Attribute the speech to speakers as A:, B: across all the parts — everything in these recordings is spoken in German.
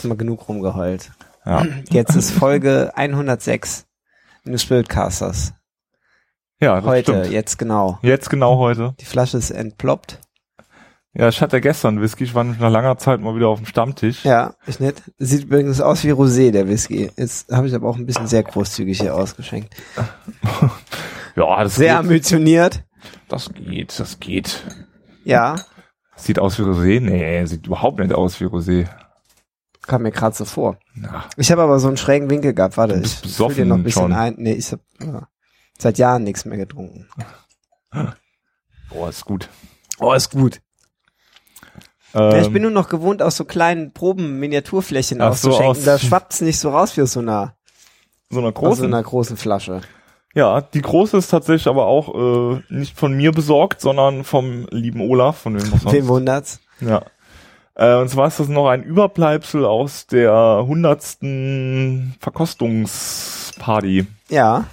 A: jetzt mal genug rumgeheult.
B: Ja.
A: Jetzt ist Folge 106 in des Spirtcasters.
B: Ja, das
A: Heute,
B: stimmt.
A: jetzt genau.
B: Jetzt genau heute.
A: Die Flasche ist entploppt.
B: Ja, ich hatte gestern Whisky. Ich war nach langer Zeit mal wieder auf dem Stammtisch.
A: Ja, ist nett. Sieht übrigens aus wie Rosé, der Whisky. Jetzt habe ich aber auch ein bisschen sehr großzügig hier ausgeschenkt.
B: Ja, das
A: Sehr
B: geht.
A: ambitioniert.
B: Das geht.
A: Ja,
B: Sieht aus wie Rosé? Nee, sieht überhaupt nicht aus wie Rosé.
A: kam mir gerade so vor.
B: Ja.
A: Ich habe aber so einen schrägen Winkel gehabt. Warte,
B: Du
A: ich
B: bist
A: füll dir noch ein bisschen
B: besoffen schon.
A: ein. Nee, ich habe seit Jahren nichts mehr getrunken.
B: Oh, ist gut.
A: Oh, ist gut. Ja, ich bin nur noch gewohnt, aus so kleinen Proben-Miniaturflächen
B: Ach so,
A: auszuschenken.
B: aus-
A: Da schwappt's nicht so raus wie aus so einer
B: einer
A: großen Flasche.
B: Ja, die große ist tatsächlich aber auch nicht von mir besorgt, sondern vom lieben Olaf, von wem auch sonst.
A: Wem wundert's?
B: Ja. Und zwar ist das noch ein Überbleibsel aus der 100. Verkostungsparty.
A: Ja.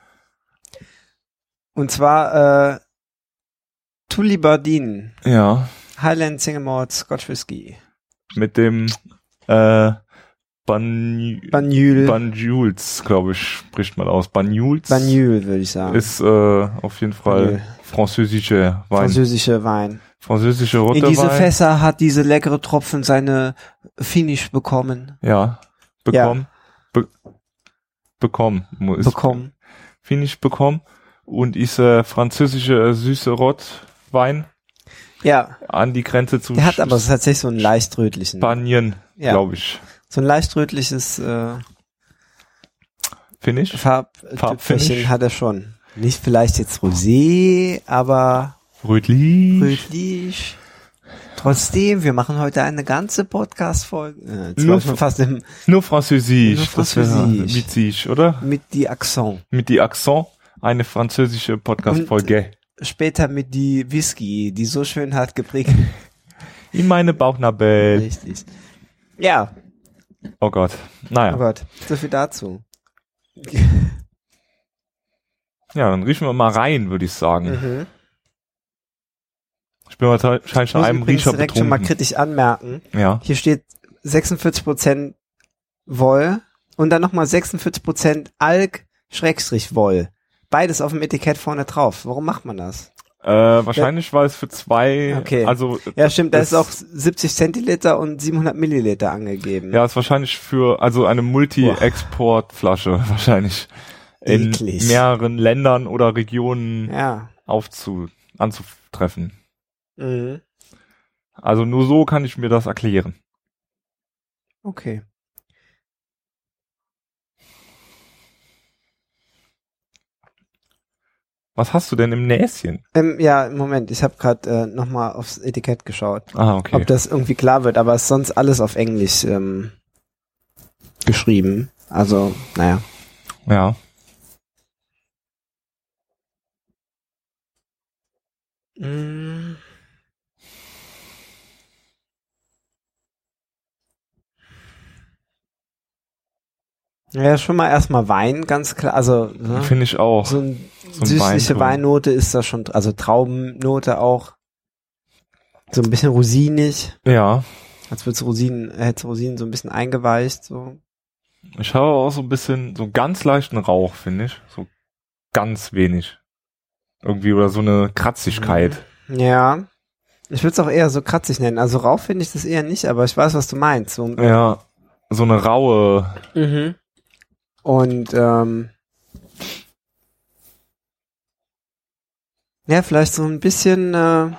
A: Und zwar Tullibardine,
B: Ja.
A: Highland Single Malt Scotch Whisky.
B: Mit dem Banyuls, glaube ich, spricht man aus. Banyuls
A: Banyul, würde ich sagen.
B: ist auf jeden Fall
A: Banyul.
B: französischer Wein.
A: Französische Wein.
B: Französische rote
A: In diese
B: Wein.
A: Fässer hat diese leckere Tropfen seine Finish bekommen.
B: Ja. Bekommen. Bekommen.
A: Bekommen.
B: Finish bekommen. Und ist französische süße Rotwein
A: Ja.
B: an die Grenze zu
A: Der hat aber tatsächlich so einen leicht rötlichen.
B: Spanien,
A: Ja.
B: glaube ich.
A: So ein leicht rötliches
B: Finish?
A: Farbtüpfelchen
B: Farbfinish?
A: hat er schon. Nicht vielleicht jetzt Rosé, aber
B: Rötlich.
A: rötlich. Trotzdem, wir machen heute eine ganze Podcast-Folge. Jetzt
B: Nur
A: war ich schon fast
B: Nur Französisch.
A: Nur
B: Das wäre
A: Französisch.
B: witzig, oder?
A: mit die Accent.
B: Mit die Accent. Eine französische Podcast-Folge.
A: Später mit die Whisky, die so schön hat geprägt.
B: In meine Bauchnabel.
A: Richtig. Ja,
B: Oh Gott.
A: oh
B: Naja.
A: Gott, so viel dazu.
B: Ja, dann riechen wir mal rein, würde ich sagen.
A: Mhm.
B: Ich bin wahrscheinlich
A: Ich
B: schon
A: muss
B: einem
A: übrigens
B: Riecher
A: direkt schon mal
B: betrunken.
A: kritisch anmerken.
B: Ja.
A: Hier steht 46% Woll und dann nochmal 46% Alk-Woll. Beides auf dem Etikett vorne drauf. Warum macht man das?
B: Wahrscheinlich war es für zwei,
A: Okay.
B: also.
A: Ja, stimmt, da
B: das-
A: ist auch 70 Zentiliter und 700 Milliliter angegeben.
B: Ja, ist wahrscheinlich für, also eine Multi-Export-Flasche wahrscheinlich in
A: Eklig.
B: mehreren Ländern oder Regionen
A: Ja.
B: anzutreffen.
A: Mhm.
B: Also nur so kann ich mir das erklären.
A: Okay.
B: Was hast du denn im Näschen?
A: Ja, Moment, ich habe gerade nochmal aufs Etikett geschaut,
B: Ah, okay.
A: ob das irgendwie klar wird, aber es ist sonst alles auf Englisch geschrieben. Also, naja.
B: Ja.
A: Mm. Ja, schon mal erstmal Wein, ganz klar. Also, ne?
B: Finde ich auch.
A: So eine
B: So ein
A: süßliche
B: Weinton.
A: Weinnote ist da schon, also Traubennote auch. So ein bisschen rosinig,
B: Ja.
A: als hätte Rosinen so ein bisschen eingeweicht, so.
B: Ich habe auch so ein bisschen, so einen ganz leichten Rauch, finde ich. So ganz wenig. Irgendwie, oder so eine Kratzigkeit.
A: Ja. Ich würde es auch eher so kratzig nennen. Also rau finde ich das eher nicht, aber ich weiß, was du meinst. So,
B: Ja. So eine raue.
A: mhm. Und ja, vielleicht so ein bisschen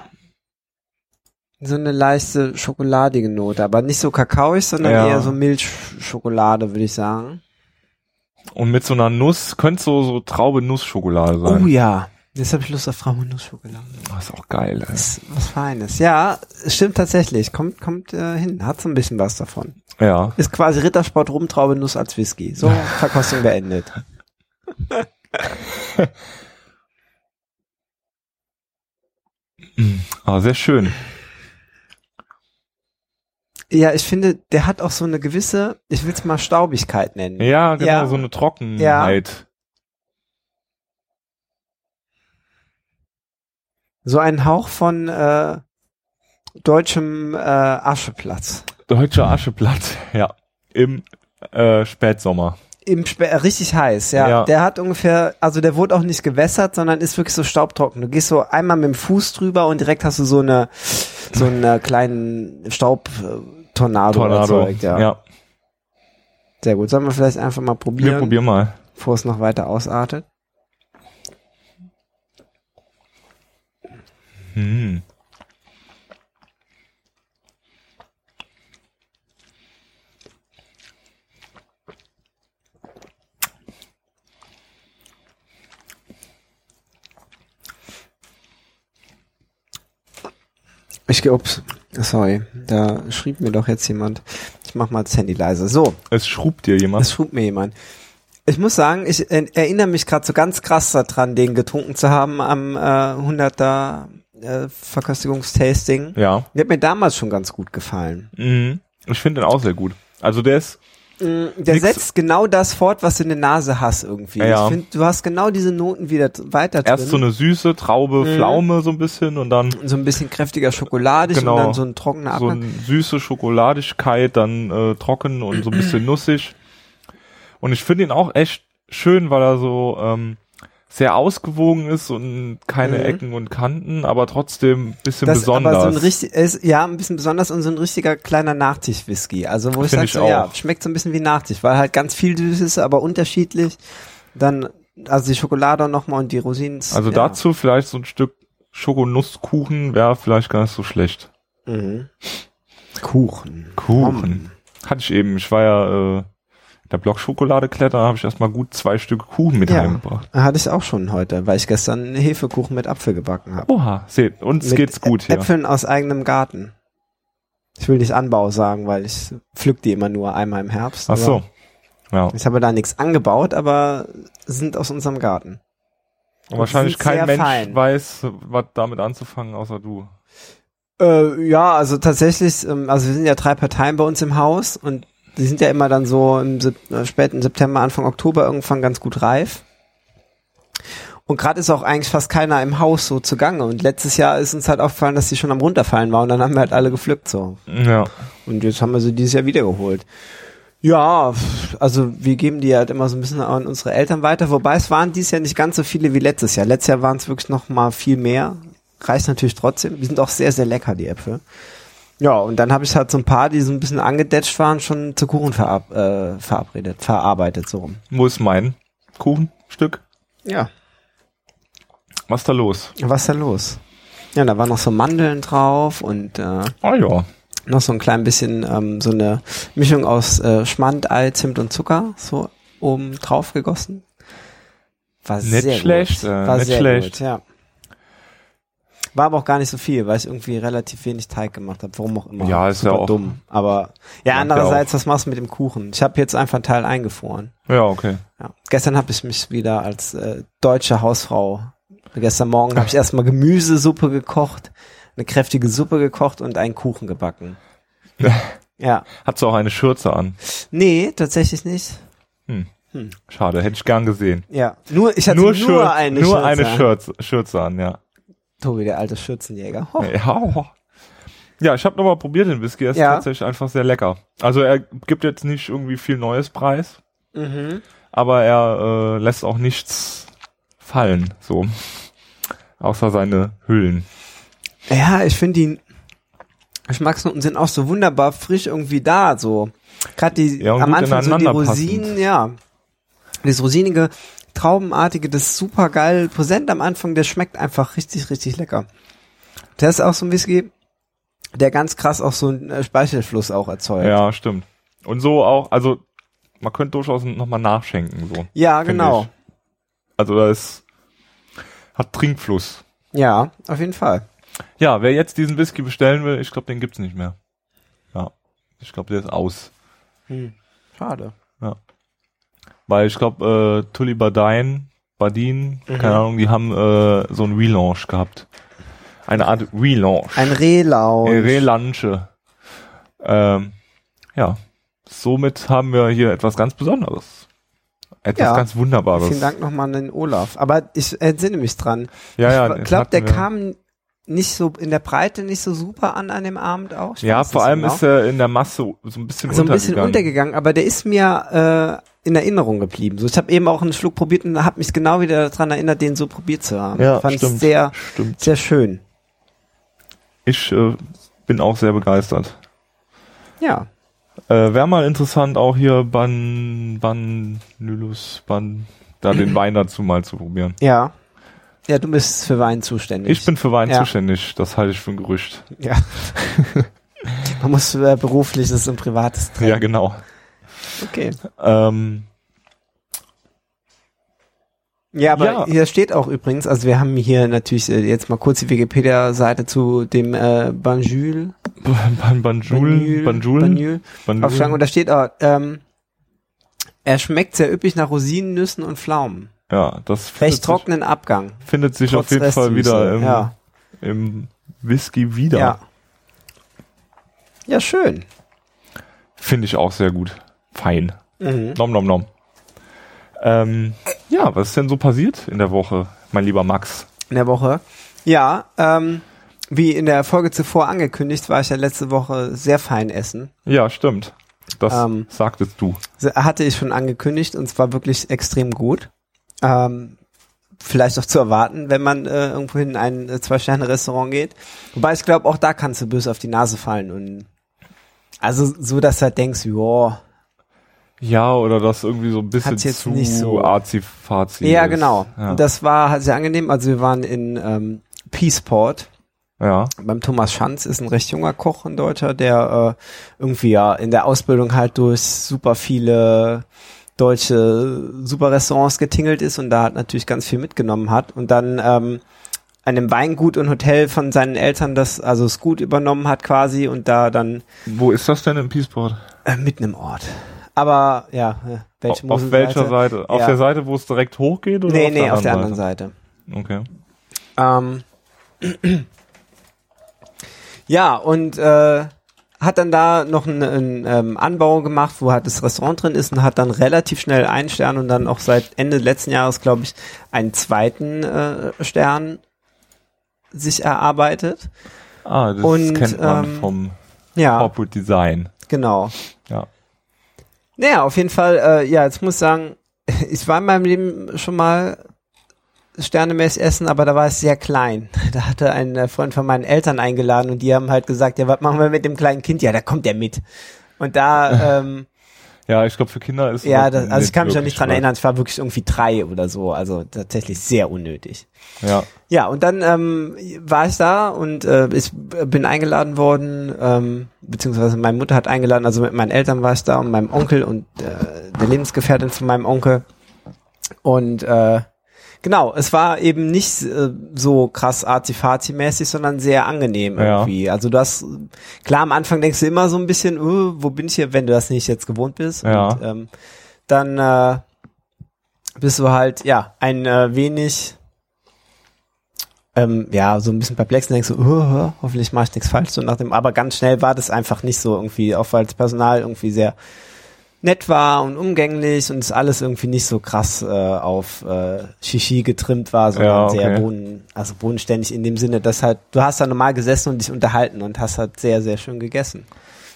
A: so eine leichte schokoladige Note, aber nicht so kakaoig, sondern
B: Ja.
A: eher so Milchschokolade, würde ich sagen.
B: Und mit so einer Nuss, könnte so Traube-Nuss-Schokolade sein.
A: Oh ja, jetzt habe ich Lust auf Pflaumennuss-Schokolade.
B: Das ist auch geil, ey.
A: Das ist was Feines. Ja, es stimmt tatsächlich. Kommt hin. Hat so ein bisschen was davon.
B: Ja.
A: Ist quasi Rittersport Rumtraube Nuss als Whisky. So, Verkostung beendet.
B: Ah, sehr schön.
A: Ja, ich finde, der hat auch so eine gewisse, ich will es mal Staubigkeit nennen.
B: Ja, genau,
A: Ja.
B: so eine Trockenheit.
A: So ein Hauch von deutschem Ascheplatz.
B: Deutscher Ascheblatt, ja. im Spätsommer.
A: Richtig heiß, ja.
B: Ja.
A: Der hat ungefähr, also der wurde auch nicht gewässert, sondern ist wirklich so staubtrocken. Du gehst so einmal mit dem Fuß drüber und direkt hast du so eine kleinen Staubtornado erzeugt, ja. Sehr gut. Sollen wir vielleicht einfach mal probieren?
B: Wir probieren mal.
A: Bevor es noch weiter ausartet. Sorry, da schrieb mir doch jetzt jemand. Ich mach mal das Handy leise. So.
B: Es schrubt dir jemand.
A: Es schrubt mir jemand. Ich muss sagen, ich erinnere mich gerade so ganz krass daran, den getrunken zu haben am 100er Verköstigungstasting.
B: Ja.
A: Der hat mir damals schon ganz gut gefallen.
B: Mhm. Ich finde den auch sehr gut. Also der ist...
A: Der setzt genau das fort, was du in der Nase hast irgendwie.
B: Ja.
A: Ich finde, du hast genau diese Noten wieder weiter drin.
B: Erst so eine süße Traube, Pflaume so ein bisschen und dann...
A: So ein bisschen kräftiger schokoladig und dann so ein trockener
B: so
A: Abgang.
B: eine süße Schokoladigkeit, dann trocken und so ein bisschen nussig. Und ich finde ihn auch echt schön, weil er so sehr ausgewogen ist und keine Ecken und Kanten, aber trotzdem ein bisschen besonders.
A: Aber so ein bisschen besonders und so ein richtiger kleiner Nachtisch-Whisky. Also wo ich sage, so, ja, schmeckt so ein bisschen wie Nachtisch, weil halt ganz viel süß ist, aber unterschiedlich. Dann, also die Schokolade nochmal und die Rosinen.
B: Also dazu vielleicht so ein Stück Schokonusskuchen wäre vielleicht gar nicht so schlecht.
A: Mhm. Kuchen.
B: Hatte ich eben. Ich war ja der Blockschokolade klettern, habe ich erstmal gut 2 Stück Kuchen mit heimgebracht.
A: Hatte ich auch schon heute, weil ich gestern einen Hefekuchen mit Apfel gebacken habe.
B: Oha, seht, uns geht's gut hier.
A: Äpfeln aus eigenem Garten. Ich will nicht Anbau sagen, weil ich pflück die immer nur einmal im Herbst.
B: Ach so. Ja.
A: Ich habe da nichts angebaut, aber sind aus unserem Garten.
B: Und wahrscheinlich kein Mensch weiß, was damit anzufangen, außer du.
A: Ja, also tatsächlich, also wir sind ja 3 Parteien bei uns im Haus und die sind ja immer dann so im späten September, Anfang Oktober irgendwann ganz gut reif. Und gerade ist auch eigentlich fast keiner im Haus so zugange. Und letztes Jahr ist uns halt aufgefallen, dass die schon am runterfallen waren und dann haben wir halt alle gepflückt so.
B: Ja.
A: Und jetzt haben wir sie dieses Jahr wiedergeholt. Ja, also wir geben die halt immer so ein bisschen an unsere Eltern weiter, wobei es waren dieses Jahr nicht ganz so viele wie letztes Jahr. Letztes Jahr waren es wirklich noch mal viel mehr. Reicht natürlich trotzdem. Die sind auch sehr, sehr lecker, die Äpfel. Ja, und dann habe ich halt so ein paar, die so ein bisschen angedetscht waren, schon zu Kuchen verarbeitet, so rum.
B: Wo ist mein Kuchenstück?
A: Ja.
B: Was ist da los?
A: Ja, da waren noch so Mandeln drauf und
B: ja.
A: Noch so ein klein bisschen so eine Mischung aus Schmand, Ei, Zimt und Zucker so oben drauf gegossen. War
B: nicht
A: sehr
B: schlecht,
A: gut. War
B: nicht
A: sehr
B: schlecht.
A: Gut, ja. War aber auch gar nicht so viel, weil ich irgendwie relativ wenig Teig gemacht habe. Warum auch immer.
B: Ja, ist
A: super
B: ja auch
A: dumm. Aber ja, andererseits, was machst du mit dem Kuchen? Ich habe jetzt einfach einen Teil eingefroren.
B: Ja, okay.
A: Ja. Gestern habe ich mich wieder als deutsche Hausfrau, gestern Morgen habe ich erstmal Gemüsesuppe gekocht, eine kräftige Suppe gekocht und einen Kuchen gebacken. Ja.
B: Hast du auch eine Schürze an?
A: Nee, tatsächlich nicht.
B: Schade, hätte ich gern gesehen.
A: Ja, ich hatte nur eine
B: Schürze an, ja.
A: Tobi, der alte Schürzenjäger.
B: Oh. Ja, ich habe nochmal probiert den Whisky, er ist tatsächlich einfach sehr lecker. Also er gibt jetzt nicht irgendwie viel Neues Preis, aber er lässt auch nichts fallen, so. Außer seine Hüllen.
A: Ja, ich finde die Geschmacksnoten sind auch so wunderbar frisch irgendwie da, so. Gerade die am Anfang so die Rosinen, das rosinige, traubenartige, das ist super geil, präsent am Anfang, der schmeckt einfach richtig, richtig lecker. Der ist auch so ein Whisky, der ganz krass auch so einen Speichelfluss auch erzeugt.
B: Ja, stimmt. Und so auch, also man könnte durchaus nochmal nachschenken, so.
A: Ja, genau.
B: Also hat Trinkfluss.
A: Ja, auf jeden Fall.
B: Ja, wer jetzt diesen Whisky bestellen will, ich glaube, den gibt's nicht mehr. Ja, ich glaube, der ist aus.
A: Schade.
B: Ja. Weil ich glaube, Tully Badin, keine Ahnung, die haben so einen Relaunch gehabt. Eine Art Relaunch.
A: Ein Relaunch.
B: Relaunche. Ja, somit haben wir hier etwas ganz Besonderes. Etwas ganz Wunderbares.
A: Vielen Dank nochmal an den Olaf. Aber ich entsinne mich dran.
B: Ja,
A: ich glaube, der kam nicht so in der Breite nicht so super an dem Abend auch.
B: Ja, vor allem ist er in der Masse so ein bisschen
A: untergegangen, aber der ist mir in Erinnerung geblieben. So, ich habe eben auch einen Schluck probiert und habe mich genau wieder daran erinnert, den so probiert zu haben.
B: Ja,
A: fand ich sehr schön.
B: Ich bin auch sehr begeistert.
A: Ja.
B: Wäre mal interessant, auch hier da den Wein dazu mal zu probieren.
A: Ja. Ja, du bist für Wein zuständig.
B: Ich bin für Wein zuständig, das halte ich für ein Gerücht.
A: Ja. Man muss berufliches und privates trennen.
B: Ja, genau.
A: Okay. Ja, aber hier steht auch übrigens, also wir haben hier natürlich jetzt mal kurz die Wikipedia-Seite zu dem Banjul aufschlagen, und da steht auch, er schmeckt sehr üppig nach Rosinen, Nüssen und Pflaumen.
B: Ja, das
A: recht trockenen Abgang.
B: Findet sich auf jeden Fall wieder im Whisky wieder.
A: Ja. Ja, schön.
B: Finde ich auch sehr gut. Fein. Nom nom nom. Ja, was ist denn so passiert in der Woche, mein lieber Max?
A: In der Woche? Ja, wie in der Folge zuvor angekündigt, war ich ja letzte Woche sehr fein essen.
B: Ja, stimmt. Das sagtest du.
A: Hatte ich schon angekündigt und es war wirklich extrem gut. Vielleicht auch zu erwarten, wenn man irgendwo in ein 2-Sterne-Restaurant geht. Wobei ich glaube, auch da kannst du böse auf die Nase fallen. Und also so, dass du halt denkst, joa.
B: Ja, oder das irgendwie so ein bisschen zu
A: nicht so
B: arzi-fazi
A: Ja,
B: ist.
A: Genau. Ja. Und das war halt sehr angenehm. Also wir waren in Peaceport.
B: Ja.
A: Beim Thomas Schanz, ist ein recht junger Koch, ein Deutscher, der irgendwie ja in der Ausbildung halt durch super viele deutsche super Restaurants getingelt ist und da halt natürlich ganz viel mitgenommen hat und dann an einem Weingut und Hotel von seinen Eltern das Gut übernommen hat quasi und da dann...
B: Wo ist das denn im Peaceport?
A: Mitten im Ort. Aber ja,
B: auf welcher Seite? Auf der Seite, wo es direkt hochgeht? Oder
A: Nee, auf der anderen Seite.
B: Okay.
A: Ja, und hat dann da noch einen Anbau gemacht, wo halt das Restaurant drin ist und hat dann relativ schnell einen Stern und dann auch seit Ende letzten Jahres, glaube ich, einen zweiten Stern sich erarbeitet.
B: Das kennt man vom Corporate Design.
A: Genau.
B: Ja.
A: Naja, auf jeden Fall, jetzt muss ich sagen, ich war in meinem Leben schon mal sternemäßig essen, aber da war es sehr klein. Da hatte ein Freund von meinen Eltern eingeladen und die haben halt gesagt, ja, was machen wir mit dem kleinen Kind? Ja, da kommt der mit. Und da...
B: ja, ich glaube, für Kinder ist
A: ja, also ich kann mich auch nicht dran erinnern, es war wirklich irgendwie 3 oder so, also tatsächlich sehr unnötig.
B: Ja.
A: Ja, und dann war ich da und ich bin eingeladen worden, beziehungsweise meine Mutter hat eingeladen, also mit meinen Eltern war ich da und meinem Onkel und der Lebensgefährtin von meinem Onkel. Und genau, es war eben nicht so krass arzi-fazi-mäßig, sondern sehr angenehm irgendwie. Ja. Also du hast, klar, am Anfang denkst du immer so ein bisschen, wo bin ich hier, wenn du das nicht jetzt gewohnt bist.
B: Ja.
A: Und dann bist du halt, ja, ein wenig, so ein bisschen perplex und denkst so, hoffentlich mache ich nichts falsch. So nach dem, aber ganz schnell war das einfach nicht so irgendwie, auch weil das Personal irgendwie sehr nett war und umgänglich und es alles irgendwie nicht so krass auf Shishi getrimmt war, sondern sehr bodenständig in dem Sinne, dass halt, du hast da normal gesessen und dich unterhalten und hast halt sehr, sehr schön gegessen.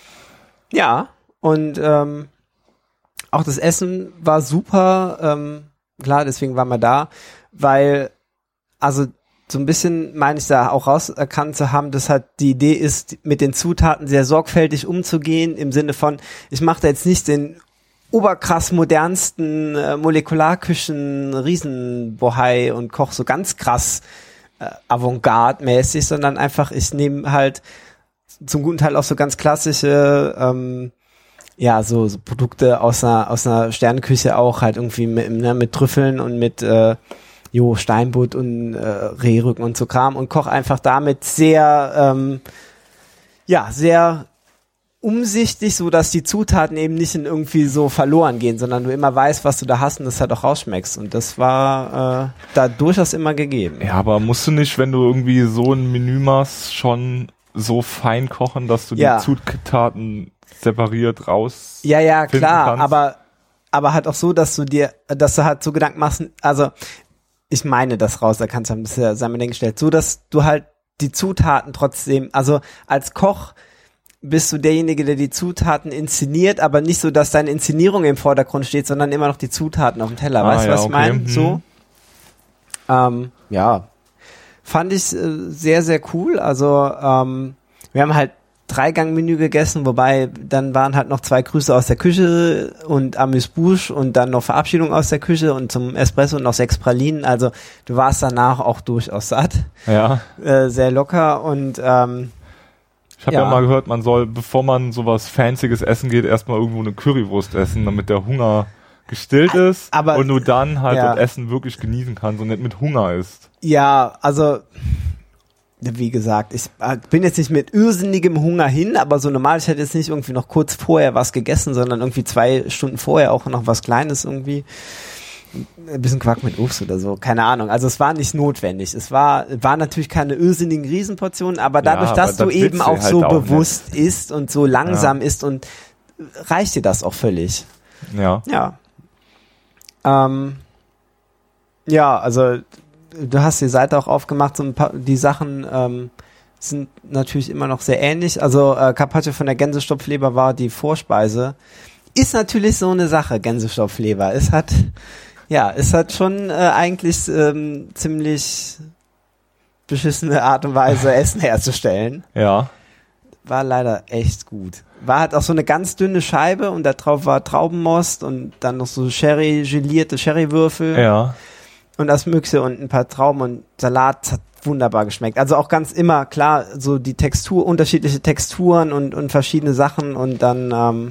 A: Ja, und auch das Essen war super, klar, deswegen waren wir da, weil, also so ein bisschen meine ich da auch rauserkannt zu haben, dass halt die Idee ist, mit den Zutaten sehr sorgfältig umzugehen, im Sinne von, ich mache da jetzt nicht den oberkrass modernsten Molekularküchen Riesenbohai und koche so ganz krass Avantgarde-mäßig, sondern einfach, ich nehme halt zum guten Teil auch so ganz klassische so Produkte aus einer Sterneküche auch halt irgendwie mit Trüffeln und mit Steinbutt und Rehrücken und so Kram und koche einfach damit sehr sehr umsichtig, so dass die Zutaten eben nicht in irgendwie so verloren gehen, sondern du immer weißt, was du da hast und das halt auch rausschmeckst. Und das war da durchaus immer gegeben.
B: Ja, aber musst du nicht, wenn du irgendwie so ein Menü machst, schon so fein kochen, dass du die Zutaten separiert raus
A: klar,
B: kannst?
A: aber halt auch so, dass du halt so Gedanken machst, also ich meine das rauserkannt haben, das ist ja sei mir dahingestellt, so dass du halt die Zutaten trotzdem, also als Koch bist du derjenige, der die Zutaten inszeniert, aber nicht so, dass deine Inszenierung im Vordergrund steht, sondern immer noch die Zutaten auf dem Teller. Weißt du, was ich meine? So. Ja. Fand ich sehr, sehr cool. Also, wir haben halt 3-Gang-Menü gegessen, wobei dann waren halt noch 2 Grüße aus der Küche und Amuse-Bouche und dann noch Verabschiedung aus der Küche und zum Espresso noch 6 Pralinen. Also, du warst danach auch durchaus satt.
B: Ja.
A: Sehr locker und,
B: ich habe ja mal gehört, man soll, bevor man sowas Fancyes essen geht, erstmal irgendwo eine Currywurst essen, damit der Hunger gestillt ist und du dann halt das Essen wirklich genießen kannst und nicht mit Hunger isst.
A: Ja, also wie gesagt, ich bin jetzt nicht mit irrsinnigem Hunger hin, aber so normal, ich hätte jetzt nicht irgendwie noch kurz vorher was gegessen, sondern irgendwie 2 Stunden vorher auch noch was Kleines irgendwie. Ein bisschen Quark mit Obst oder so, keine Ahnung. Also es war nicht notwendig. Es war natürlich keine irrsinnigen Riesenportionen, aber dadurch, dass du eben auch so bewusst isst und so langsam isst und reicht dir das auch völlig.
B: Ja.
A: Ja. Ja, also du hast die Seite auch aufgemacht, so ein paar, die Sachen sind natürlich immer noch sehr ähnlich. Also Carpaccio von der Gänsestopfleber war die Vorspeise. Ist natürlich so eine Sache, Gänsestopfleber. Es hat schon eigentlich ziemlich beschissene Art und Weise, Essen herzustellen.
B: Ja.
A: War leider echt gut. War halt auch so eine ganz dünne Scheibe und da drauf war Traubenmost und dann noch so gelierte Sherrywürfel.
B: Ja.
A: Und das Mögliche und ein paar Trauben und Salat hat wunderbar geschmeckt. Also auch ganz immer, klar, so die Textur, unterschiedliche Texturen und verschiedene Sachen und dann,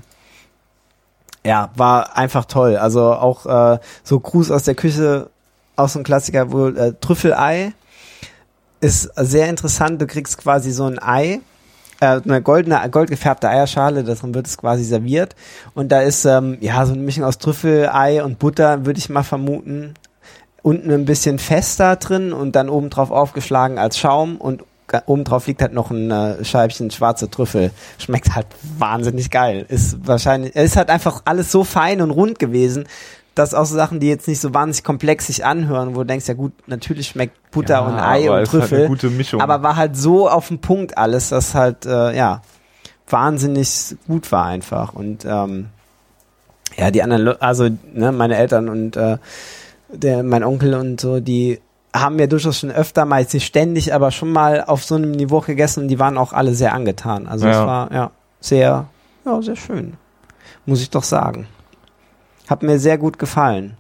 A: war einfach toll. Also auch so Gruß aus der Küche, auch so ein Klassiker, wohl Trüffelei ist sehr interessant. Du kriegst quasi so ein Ei, eine gold gefärbte Eierschale, darin wird es quasi serviert. Und da ist so eine Mischung aus Trüffelei und Butter, würde ich mal vermuten. Unten ein bisschen fester drin und dann obendrauf aufgeschlagen als Schaum und obendrauf liegt halt noch ein Scheibchen schwarze Trüffel. Schmeckt halt wahnsinnig geil. Ist halt einfach alles so fein und rund gewesen, dass auch so Sachen, die jetzt nicht so wahnsinnig komplex sich anhören, wo du denkst, ja gut, natürlich schmeckt Butter und Ei und Trüffel,
B: halt eine gute Mischung.
A: Aber war halt so auf den Punkt alles, dass halt, wahnsinnig gut war einfach. Und die anderen, also meine Eltern und mein Onkel und so, die haben ja durchaus schon öfter, mal jetzt nicht ständig, aber schon mal auf so einem Niveau gegessen und die waren auch alle sehr angetan. Also es war sehr schön. Muss ich doch sagen. Hat mir sehr gut gefallen.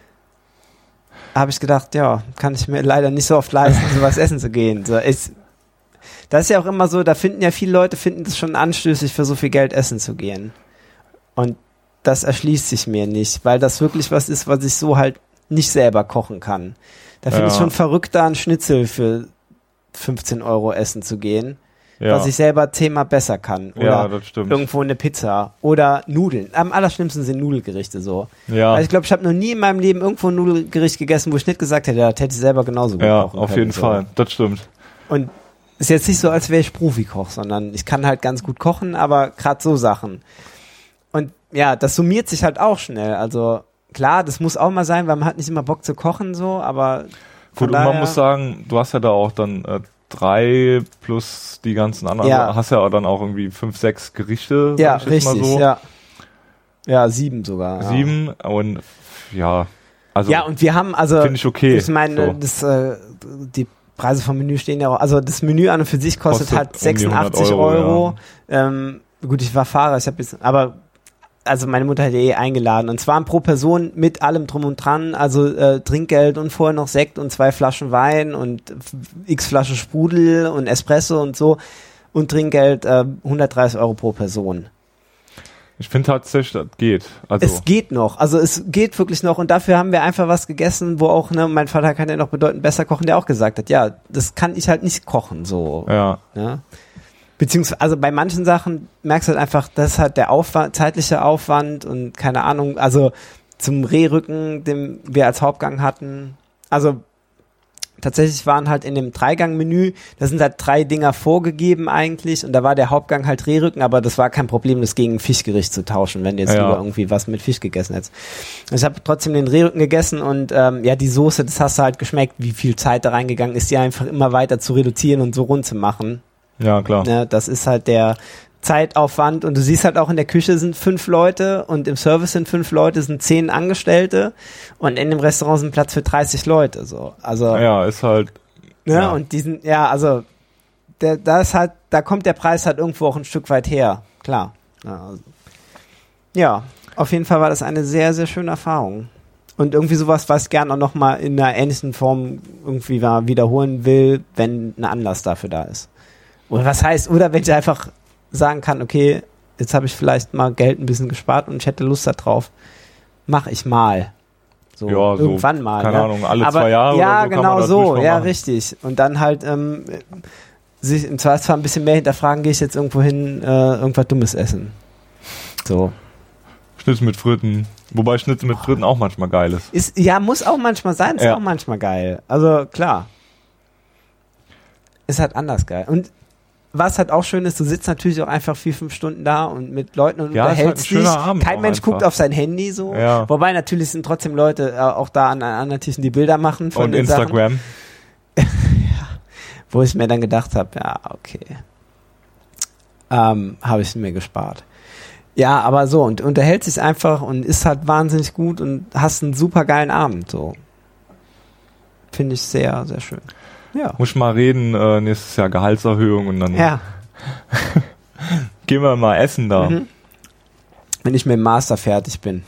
A: Habe ich gedacht, kann ich mir leider nicht so oft leisten, sowas essen zu gehen. Das ist ja auch immer so, da finden ja viele Leute, finden das schon anstößig, für so viel Geld essen zu gehen. Und das erschließt sich mir nicht, weil das wirklich was ist, was ich so halt nicht selber kochen kann. Da finde ich schon verrückter, einen Schnitzel für 15 € essen zu gehen, was ich selber 10-mal besser kann. Oder
B: das stimmt.
A: Irgendwo eine Pizza oder Nudeln. Am allerschlimmsten sind Nudelgerichte so.
B: Ja.
A: Also ich glaube, ich habe noch nie in meinem Leben irgendwo ein Nudelgericht gegessen, wo ich nicht gesagt hätte, das hätte ich selber genauso gut kochen können.
B: Ja, auf jeden Fall. Das stimmt.
A: Und ist jetzt nicht so, als wäre ich Profikoch, sondern ich kann halt ganz gut kochen, aber gerade so Sachen. Und das summiert sich halt auch schnell. Also klar, das muss auch mal sein, weil man hat nicht immer Bock zu kochen so, aber
B: gut, und man muss sagen, du hast ja da auch dann 3 plus die ganzen anderen, hast ja dann auch irgendwie 5, 6 Gerichte.
A: Ja, richtig, so. Ja, 7 sogar.
B: 7 und also.
A: Ja, und wir haben finde
B: ich okay.
A: Ich meine, so. Die Preise vom Menü stehen ja auch, also das Menü an und für sich kostet halt 86 €. Gut, ich war Fahrer, also meine Mutter hat eingeladen und zwar pro Person mit allem drum und dran, also Trinkgeld und vorher noch Sekt und 2 Flaschen Wein und x Flaschen Sprudel und Espresso und so und Trinkgeld 130 € pro Person.
B: Ich finde tatsächlich, das geht. Also
A: es geht noch, also es geht wirklich noch und dafür haben wir einfach was gegessen, wo auch, mein Vater kann ja noch bedeutend besser kochen, der auch gesagt hat, das kann ich halt nicht kochen, so.
B: Ja.
A: Beziehungsweise, also bei manchen Sachen merkst du halt einfach, das ist halt der zeitliche Aufwand und keine Ahnung, also zum Rehrücken, den wir als Hauptgang hatten, also tatsächlich waren halt in dem 3-Gang-Menü, da sind halt 3 Dinger vorgegeben eigentlich und da war der Hauptgang halt Rehrücken, aber das war kein Problem, das gegen ein Fischgericht zu tauschen, wenn du jetzt lieber irgendwie was mit Fisch gegessen hättest. Ich habe trotzdem den Rehrücken gegessen und die Soße, das hast du halt geschmeckt, wie viel Zeit da reingegangen ist, die einfach immer weiter zu reduzieren und so rund zu machen.
B: Ja, klar.
A: Ja, das ist halt der Zeitaufwand und du siehst halt auch in der Küche sind 5 Leute und im Service sind 5 Leute, sind 10 Angestellte und in dem Restaurant sind Platz für 30 Leute, so. Also.
B: Ja, ist halt.
A: Ne, und diesen, also, da ist halt, da kommt der Preis halt irgendwo auch ein Stück weit her, klar. Ja, auf jeden Fall war das eine sehr, sehr schöne Erfahrung. Und irgendwie sowas, was ich gerne auch nochmal in einer ähnlichen Form irgendwie wiederholen will, wenn ein Anlass dafür da ist. Oder was heißt, oder wenn ich einfach sagen kann, okay, jetzt habe ich vielleicht mal Geld ein bisschen gespart und ich hätte Lust da drauf, mache ich mal. So, ja, irgendwann so, mal.
B: Keine Ahnung, alle 2 Jahre
A: ja,
B: oder so.
A: Ja, genau so, ja, machen. Richtig. Und dann halt sich im Zweifelsfall ein bisschen mehr hinterfragen, gehe ich jetzt irgendwo hin, irgendwas Dummes essen. So.
B: Schnitzel mit Fritten. Wobei Schnitzel mit Fritten auch manchmal geil ist.
A: Ja, muss auch manchmal sein, ist auch manchmal geil. Also, klar. Ist halt anders geil. Und was halt auch schön ist, du sitzt natürlich auch einfach 4-5 Stunden da und mit Leuten und unterhältst dich. Kein Mensch guckt auf sein Handy so. Ja. Wobei natürlich sind trotzdem Leute auch da an anderen Tischen, die Bilder machen von
B: und
A: den
B: Instagram.
A: Ja, wo ich mir dann gedacht habe, ja, okay. Habe ich mir gespart. Ja, aber so, und unterhält sich einfach und ist halt wahnsinnig gut und hast einen super geilen Abend, so. Finde ich sehr, sehr schön. Ja.
B: Muss mal reden, nächstes Jahr Gehaltserhöhung und dann gehen wir mal essen da.
A: Mhm. Wenn ich mit dem Master fertig bin,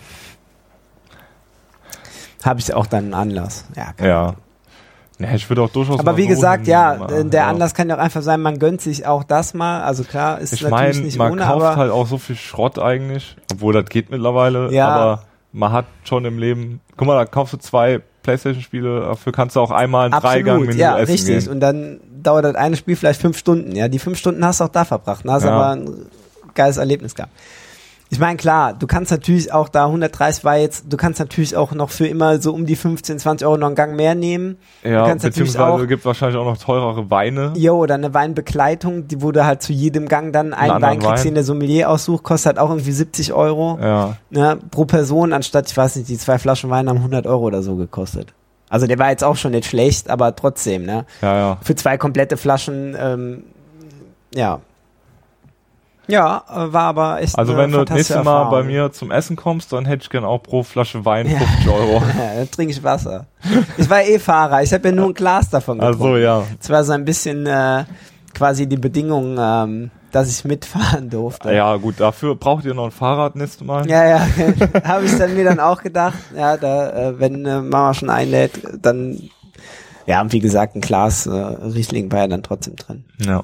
A: habe ich auch dann einen Anlass.
B: Ja. Nee, ich würde auch durchaus.
A: Aber wie gesagt, der Anlass kann ja auch einfach sein, man gönnt sich auch das mal. Also klar, ist
B: ich
A: natürlich nicht
B: man
A: ohne,
B: kauft
A: aber
B: halt auch so viel Schrott eigentlich, obwohl das geht mittlerweile.
A: Ja.
B: Aber man hat schon im Leben, guck mal, da kaufst du 2 PlayStation-Spiele, dafür kannst du auch einmal ein 3-Gang-Menü essen
A: richtig.
B: gehen.
A: Und dann dauert das eine Spiel vielleicht 5 Stunden. Ja, die 5 Stunden hast du auch da verbracht. Da hast aber ein geiles Erlebnis gehabt. Ich meine, klar, du kannst natürlich auch da 130 war jetzt, du kannst natürlich auch noch für immer so um die 15, 20 Euro noch einen Gang mehr nehmen.
B: Ja,
A: du kannst
B: beziehungsweise gibt wahrscheinlich auch noch teurere Weine.
A: Jo, oder eine Weinbegleitung, die wo du halt zu jedem Gang dann einen Wein kriegst, den der Sommelier aussucht, kostet halt auch irgendwie 70 Euro.
B: Ja.
A: Ne, pro Person, anstatt, ich weiß nicht, die 2 Flaschen Wein haben 100 Euro oder so gekostet. Also der war jetzt auch schon nicht schlecht, aber trotzdem, ne?
B: Ja.
A: Für 2 komplette Flaschen, Ja, war aber echt.
B: Also wenn du das nächste Mal bei mir zum Essen kommst, dann hätte ich gern auch pro Flasche Wein 50 Euro.
A: Ja, dann trinke ich Wasser. Ich war Fahrer, ich habe ja nur ein Glas davon getrunken.
B: Also ja.
A: Es war so ein bisschen quasi die Bedingung, dass ich mitfahren durfte.
B: Ja gut, dafür braucht ihr noch ein Fahrrad nächstes Mal.
A: Ja, habe ich mir dann auch gedacht. Ja, da wenn Mama schon einlädt, dann und wie gesagt, ein Glas Riesling war ja dann trotzdem drin.
B: Ja.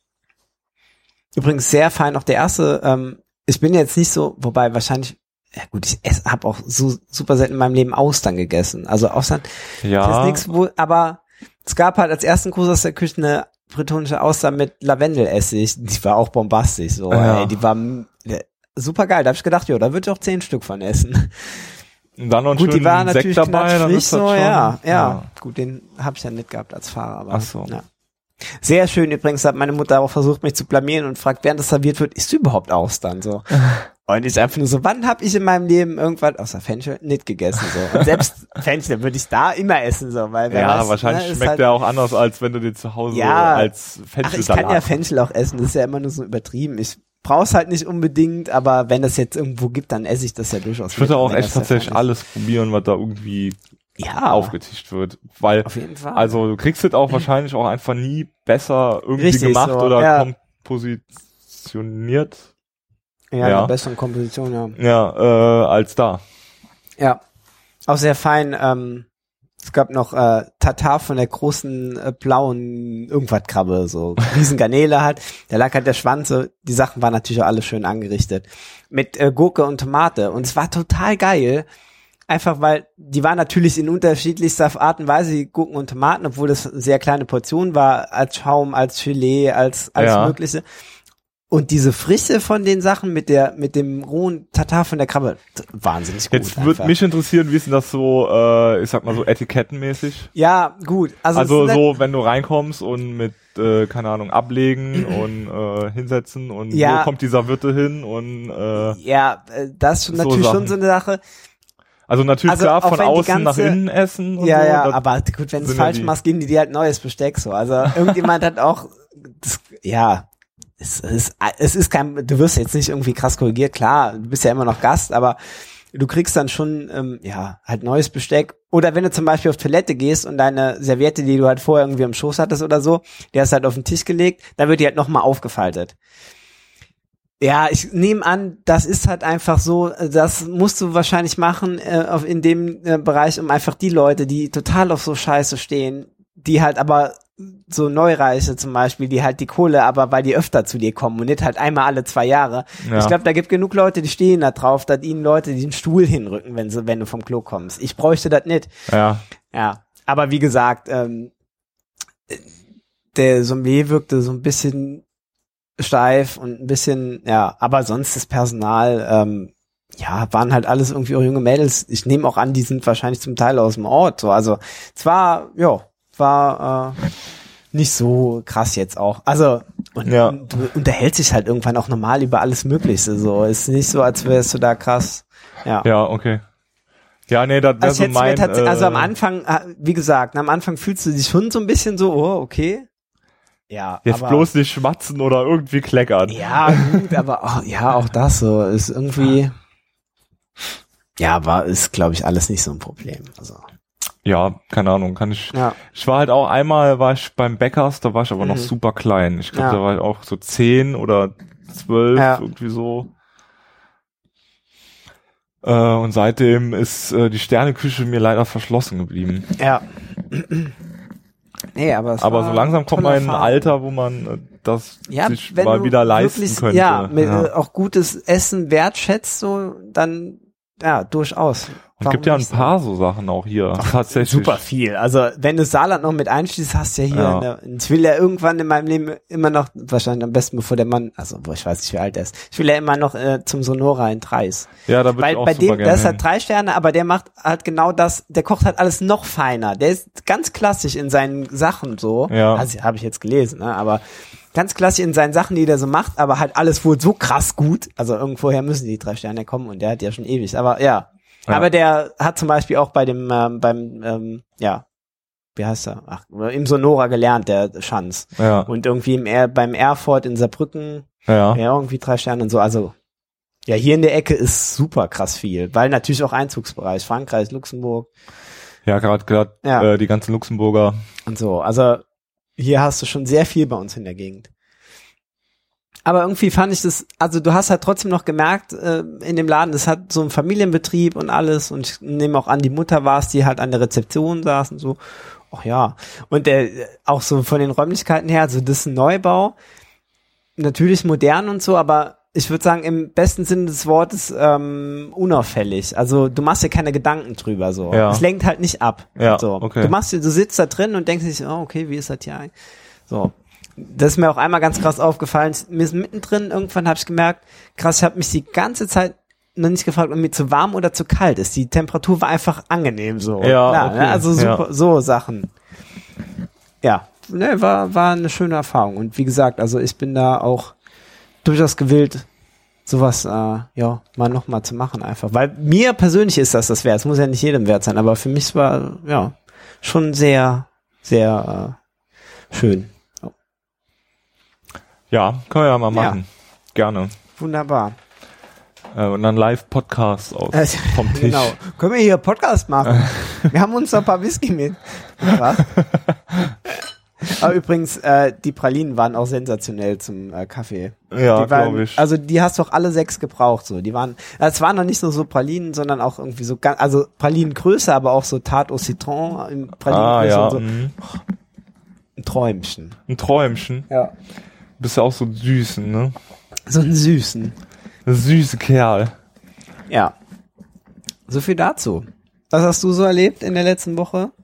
A: Übrigens sehr fein, auch der erste, ich bin jetzt nicht so, wobei wahrscheinlich, ja gut, ich habe auch so super selten in meinem Leben Austern gegessen. Also Austern ist nichts, aber es gab halt als ersten Kurs aus der Küche eine bretonische Auster mit Lavendelessig, die war auch bombastisch, so, ey, die war super geil. Da habe ich gedacht, da würde ich auch 10 Stück von essen.
B: Und dann noch ein
A: gut, die war natürlich
B: Sekt dabei, dann ist das
A: so,
B: schon,
A: ja. Gut, den habe ich ja nicht gehabt als Fahrer, aber
B: ach so.
A: Ja. Sehr schön übrigens, hat meine Mutter auch versucht, mich zu blamieren und fragt, während das serviert wird, isst du überhaupt Austern? So. Und ich einfach nur so, wann habe ich in meinem Leben irgendwas außer Fenchel nicht gegessen? So. Und selbst Fenchel würde ich da immer essen, so, weil
B: wahrscheinlich schmeckt der auch anders, als wenn du dir zu Hause als Fenchelsalat.
A: Ich kann ja Fenchel auch essen, das ist ja immer nur so übertrieben. Ich brauch's halt nicht unbedingt, aber wenn das jetzt irgendwo gibt, dann esse ich das ja durchaus.
B: Ich würde auch echt tatsächlich alles probieren, was da irgendwie aufgetischt wird, weil
A: auf jeden Fall.
B: Also du kriegst es auch wahrscheinlich auch einfach nie besser irgendwie gemacht so, oder kompositioniert.
A: Ja, eine bessere Komposition,
B: als da.
A: Ja, auch sehr fein. Es gab noch Tatar von der großen blauen Irgendwas-Krabbe, so riesen Garnele halt. Da lag halt der Schwanz, so. Die Sachen waren natürlich auch alle schön angerichtet. Mit Gurke und Tomate. Und es war total geil. Einfach weil, die waren natürlich in unterschiedlichster Art und Weise, Gurken und Tomaten, obwohl das eine sehr kleine Portion war, als Schaum, als Gelee, als alles Mögliche. Und diese Frische von den Sachen mit dem rohen Tatar von der Krabbe, wahnsinnig gut.
B: Jetzt würde mich interessieren, wie ist denn das so, ich sag mal so etikettenmäßig?
A: Ja, gut.
B: Also so, wenn du reinkommst und mit, keine Ahnung, ablegen und hinsetzen und wo kommt dieser Wirte hin und
A: das ist natürlich schon so eine Sache.
B: Also natürlich klar, von außen nach innen essen und so.
A: Ja, aber gut, wenn du es falsch machst, geben die dir halt neues Besteck so. Also irgendjemand hat auch, es ist kein, du wirst jetzt nicht irgendwie krass korrigiert, klar, du bist ja immer noch Gast, aber du kriegst dann schon, halt neues Besteck. Oder wenn du zum Beispiel auf Toilette gehst und deine Serviette, die du halt vorher irgendwie am Schoß hattest oder so, die hast du halt auf den Tisch gelegt, dann wird die halt nochmal aufgefaltet. Ja, ich nehme an, das ist halt einfach so, das musst du wahrscheinlich machen in dem Bereich, um einfach die Leute, die total auf so Scheiße stehen, die halt aber so Neureiche zum Beispiel, die halt die Kohle, aber weil die öfter zu dir kommen und nicht halt einmal alle 2 Jahre. Ja. Ich glaube, da gibt genug Leute, die stehen da drauf, dass ihnen Leute den Stuhl hinrücken, wenn du vom Klo kommst. Ich bräuchte das nicht.
B: Ja.
A: Ja, aber wie gesagt, der Sommelier wirkte so ein bisschen steif und ein bisschen, aber sonst das Personal, waren halt alles irgendwie auch junge Mädels. Ich nehme auch an, die sind wahrscheinlich zum Teil aus dem Ort. So, also zwar, war nicht so krass jetzt auch. Also und du unterhältst dich halt irgendwann auch normal über alles Mögliche. So ist nicht so, als wärst du da krass. Ja.
B: Ja, okay. Ja, nee, das wäre so mein.
A: Also am Anfang, wie gesagt, am Anfang fühlst du dich schon so ein bisschen so, okay. Ja.
B: Jetzt aber bloß nicht schmatzen oder irgendwie kleckern.
A: Ja, gut, aber auch das so ist irgendwie. Ja, ist, glaube ich, alles nicht so ein Problem. Also.
B: Ja, keine Ahnung, Ich war halt auch einmal, beim Bäckers, da war ich aber noch super klein. Ich glaube, da war ich auch so 10 oder 12, irgendwie so. Und seitdem ist die Sterneküche mir leider verschlossen geblieben.
A: Ja. Nee, aber
B: so langsam kommt man in ein Alter, wo man das sich mal wieder leisten könnte.
A: Ja, auch gutes Essen wertschätzt, so, dann, durchaus.
B: Und gibt ja ein paar so Sachen auch hier. Tatsächlich.
A: Super viel. Also, wenn du Saarland noch mit einschließt, hast du ja hier, ich will ja irgendwann in meinem Leben immer noch, wahrscheinlich am besten bevor der Mann, ich weiß nicht, wie alt er ist, ich will ja immer noch zum Sonora in Treis.
B: Ja, da würde ich auch super gerne. Bei dem,
A: das hat 3 Sterne, aber der macht halt genau das, der kocht halt alles noch feiner. Der ist ganz klassisch in seinen Sachen so. Ja. Also, habe ich jetzt gelesen, ne, aber ganz klassisch in seinen Sachen, die der so macht, aber halt alles wohl so krass gut. Also irgendwoher müssen die 3 Sterne kommen und der hat ja schon ewig, aber ja. Aber der hat zum Beispiel auch bei dem, wie heißt er? Im Sonora gelernt, der Schanz.
B: Ja.
A: Und irgendwie beim Erfurt in Saarbrücken, irgendwie 3 Sterne und so. Also, ja, hier in der Ecke ist super krass viel, weil natürlich auch Einzugsbereich, Frankreich, Luxemburg.
B: Ja, gerade die ganzen Luxemburger.
A: Und so, also hier hast du schon sehr viel bei uns in der Gegend. Aber irgendwie fand ich das, also du hast halt trotzdem noch gemerkt, in dem Laden, das hat so einen Familienbetrieb und alles und ich nehme auch an, die Mutter war es, die halt an der Rezeption saß und so. Ach ja. Und auch so von den Räumlichkeiten her, also das ist ein Neubau, natürlich modern und so, aber ich würde sagen, im besten Sinne des Wortes unauffällig. Also du machst dir keine Gedanken drüber so.
B: Ja.
A: Es lenkt halt nicht ab.
B: Ja,
A: so.
B: Okay.
A: Du sitzt da drin und denkst dich, okay, wie ist das hier eigentlich? So. Das ist mir auch einmal ganz krass aufgefallen. Mir ist mittendrin, irgendwann habe ich gemerkt, krass, ich habe mich die ganze Zeit noch nicht gefragt, ob mir zu warm oder zu kalt ist. Die Temperatur war einfach angenehm so.
B: Ja,
A: klar,
B: okay.
A: Ne? Also super, so Sachen. Ja, ne, war eine schöne Erfahrung. Und wie gesagt, also ich bin da auch durchaus gewillt, sowas mal nochmal zu machen einfach. Weil mir persönlich ist das wert. Es muss ja nicht jedem wert sein, aber für mich war schon sehr, sehr schön.
B: Ja, können wir ja mal machen. Ja. Gerne.
A: Wunderbar.
B: Und dann Live-Podcast vom Tisch. Genau.
A: Können wir hier Podcast machen? Wir haben uns noch ein paar Whisky mitgebracht. Aber übrigens, die Pralinen waren auch sensationell zum Kaffee.
B: Ja, glaube ich.
A: Also die hast du auch alle 6 gebraucht. So, die waren, es waren noch nicht nur so Pralinen, sondern auch irgendwie so ganz, also Pralinengröße, aber auch so Tarte au Citron in Pralinengröße und so. Ein Träumchen.
B: Ein Träumchen?
A: Ja.
B: Bist ja auch so süßen, ne?
A: So einen süßen.
B: Ein süßer Kerl.
A: Ja. So viel dazu. Was hast du so erlebt in der letzten Woche?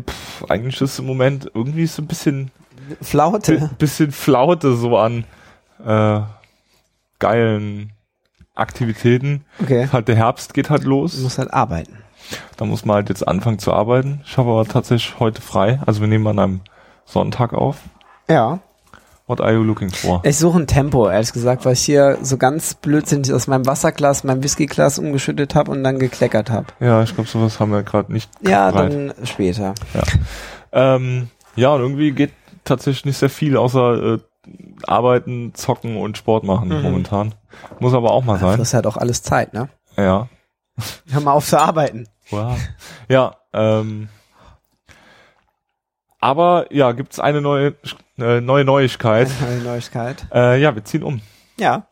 B: Eigentlich ist im Moment irgendwie so ein bisschen
A: Flaute.
B: Bisschen Flaute so an geilen Aktivitäten. Okay. Halt der Herbst geht halt los.
A: Du musst halt arbeiten.
B: Da muss man halt jetzt anfangen zu arbeiten. Ich habe aber tatsächlich heute frei. Also wir nehmen an einem Sonntag auf.
A: Ja.
B: What are you looking for?
A: Ich suche ein Tempo, ehrlich gesagt, weil ich hier so ganz blödsinnig aus meinem Wasserglas mein Whiskyglas umgeschüttet habe und dann gekleckert habe.
B: Ja, ich glaube, sowas haben wir gerade nicht.
A: Ja, bereit. Dann später.
B: Ja. Ja, und irgendwie geht tatsächlich nicht sehr viel, außer arbeiten, zocken und Sport machen momentan. Muss aber auch mal sein.
A: Das ist halt auch alles Zeit, ne?
B: Ja.
A: Hör mal auf zu arbeiten.
B: Wow. Ja, aber ja, gibt's eine neue Neuigkeit.
A: Eine neue Neuigkeit.
B: Ja, wir ziehen um.
A: Ja.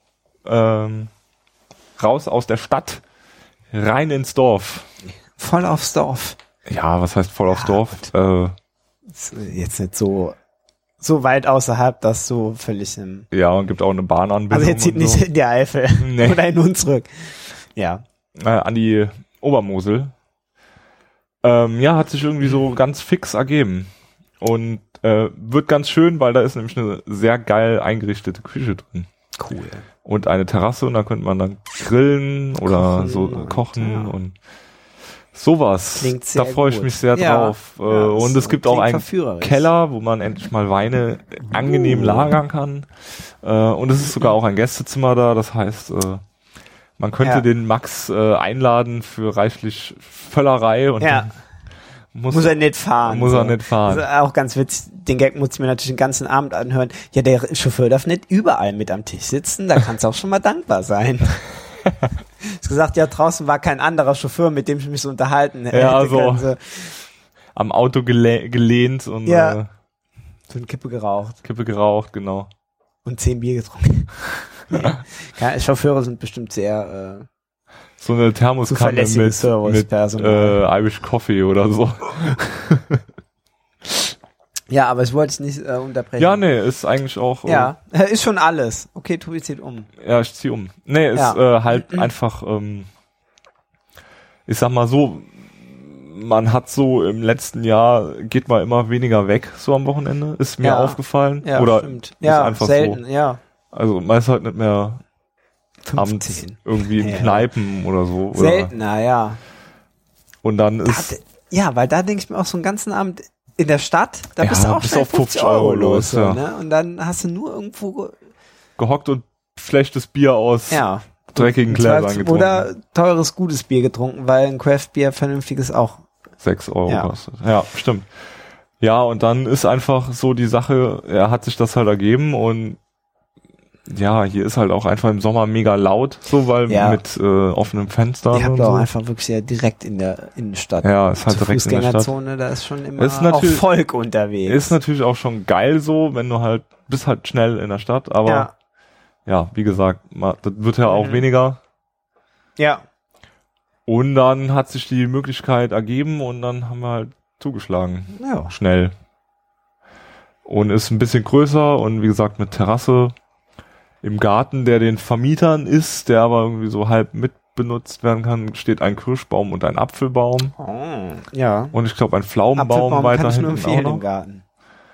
B: Raus aus der Stadt, rein ins Dorf.
A: Voll aufs Dorf.
B: Ja, was heißt voll aufs Dorf?
A: Jetzt nicht so weit außerhalb, dass so völlig im...
B: Ja, und gibt auch eine Bahnanbindung.
A: Also jetzt zieht nicht so in die Eifel. Nee. Oder in Hunsrück. Ja.
B: An die Obermosel. Ja, hat sich irgendwie so ganz fix ergeben. Und wird ganz schön, weil da ist nämlich eine sehr geil eingerichtete Küche drin.
A: Cool.
B: Und eine Terrasse und da könnte man dann grillen oder kochen und sowas.
A: Klingt sehr
B: da freue ich mich sehr drauf. Und es gibt auch einen Keller, wo man endlich mal Weine angenehm lagern kann. Und es ist sogar auch ein Gästezimmer da, das heißt, man könnte den Max einladen für reichlich Völlerei und dann
A: muss er nicht fahren.
B: Muss er nicht fahren.
A: Das ist auch ganz witzig. Den Gag muss ich mir natürlich den ganzen Abend anhören. Ja, der Chauffeur darf nicht überall mit am Tisch sitzen. Da kannst du auch schon mal dankbar sein. Ich gesagt, ja, draußen war kein anderer Chauffeur, mit dem ich mich so unterhalten hätte.
B: Ja, so am Auto gelehnt und
A: so eine Kippe geraucht.
B: Kippe geraucht, genau.
A: Und 10 Bier getrunken. Chauffeure sind bestimmt sehr
B: so eine Thermoskanne mit Irish Coffee oder so. Ja,
A: aber ich wollte es nicht unterbrechen.
B: Ja, nee, ist eigentlich auch...
A: Ja, ist schon alles. Okay, Tobi zieht um.
B: Ja, ich zieh um. Nee, ist halt einfach... ich sag mal so, man hat so im letzten Jahr, geht mal immer weniger weg, so am Wochenende, ist mir aufgefallen.
A: Ja,
B: oder
A: stimmt.
B: Ist einfach
A: selten,
B: so.
A: Ja.
B: Also man ist halt nicht mehr...
A: 15.
B: Abends irgendwie in Kneipen oder so. Oder?
A: Seltener, ja.
B: Und dann ist...
A: Ja, weil da denke ich mir auch so einen ganzen Abend in der Stadt, da bist du auch schnell 50 Euro los. So, ne? Und dann hast du nur irgendwo...
B: gehockt und schlechtes Bier aus dreckigen Gläsern getrunken.
A: Oder teures, gutes Bier getrunken, weil ein Craft-Bier vernünftiges auch
B: 6 Euro kostet. Ja, stimmt. Ja, und dann ist einfach so die Sache, hat sich das halt ergeben und ja, hier ist halt auch einfach im Sommer mega laut, so, weil mit offenem Fenster.
A: Ihr habt auch einfach wirklich sehr direkt in der Innenstadt.
B: Ja, ist halt direkt in der Stadt.
A: Fußgängerzone, da ist schon immer auch Volk unterwegs.
B: Ist natürlich auch schon geil so, wenn du halt, bist halt schnell in der Stadt, aber wie gesagt, das wird ja auch weniger.
A: Ja.
B: Und dann hat sich die Möglichkeit ergeben und dann haben wir halt zugeschlagen.
A: Ja.
B: Schnell. Und ist ein bisschen größer und wie gesagt mit Terrasse. Im Garten, der den Vermietern ist, der aber irgendwie so halb mitbenutzt werden kann, steht ein Kirschbaum und ein Apfelbaum.
A: Oh, ja.
B: Und ich glaube ein Pflaumenbaum weiter hinten auch noch.
A: Im Garten.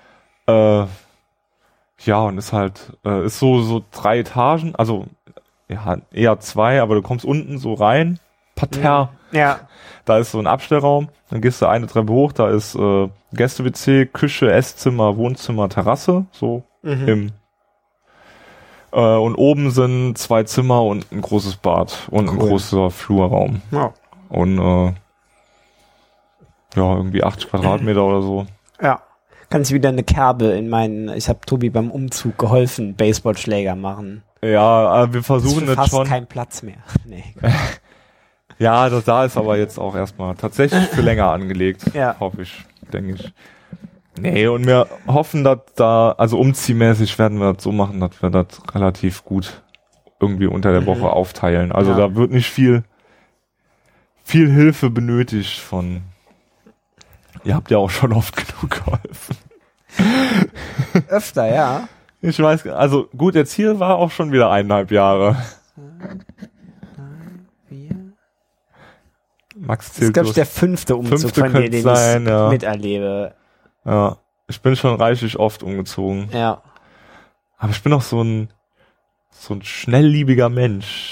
B: Ja, und ist halt, ist so 3 Etagen, also eher 2, aber du kommst unten so rein, Parterre.
A: Ja.
B: Da ist so ein Abstellraum, dann gehst du eine Treppe hoch, da ist Gäste-WC, Küche, Esszimmer, Wohnzimmer, Terrasse, so im und oben sind 2 Zimmer und ein großes Bad und ein großer Flurraum.
A: Ja.
B: Und irgendwie 80 Quadratmeter oder so.
A: Ja. Kann ich wieder eine Kerbe ich habe Tobi beim Umzug geholfen, Baseballschläger machen.
B: Ja, wir versuchen
A: das
B: jetzt schon.
A: Kein Platz mehr. Nee.
B: Ja, da ist aber jetzt auch erstmal tatsächlich für länger angelegt. Hoffe ich, denke ich. Nee, und wir hoffen, dass also umziehmäßig werden wir das so machen, dass wir das relativ gut irgendwie unter der Woche aufteilen. Also da wird nicht viel Hilfe benötigt von... Ihr habt ja auch schon oft genug geholfen.
A: Öfter, ja.
B: Ich weiß, also gut, jetzt hier war auch schon wieder 1,5 Jahre.
A: 3, 4.
B: Max zählt.
A: Das ist, glaube ich, der 5. Umzug von dir, den ich miterlebe.
B: Ja, ich bin schon reichlich oft umgezogen.
A: Ja.
B: Aber ich bin auch so ein so ein schnellliebiger Mensch.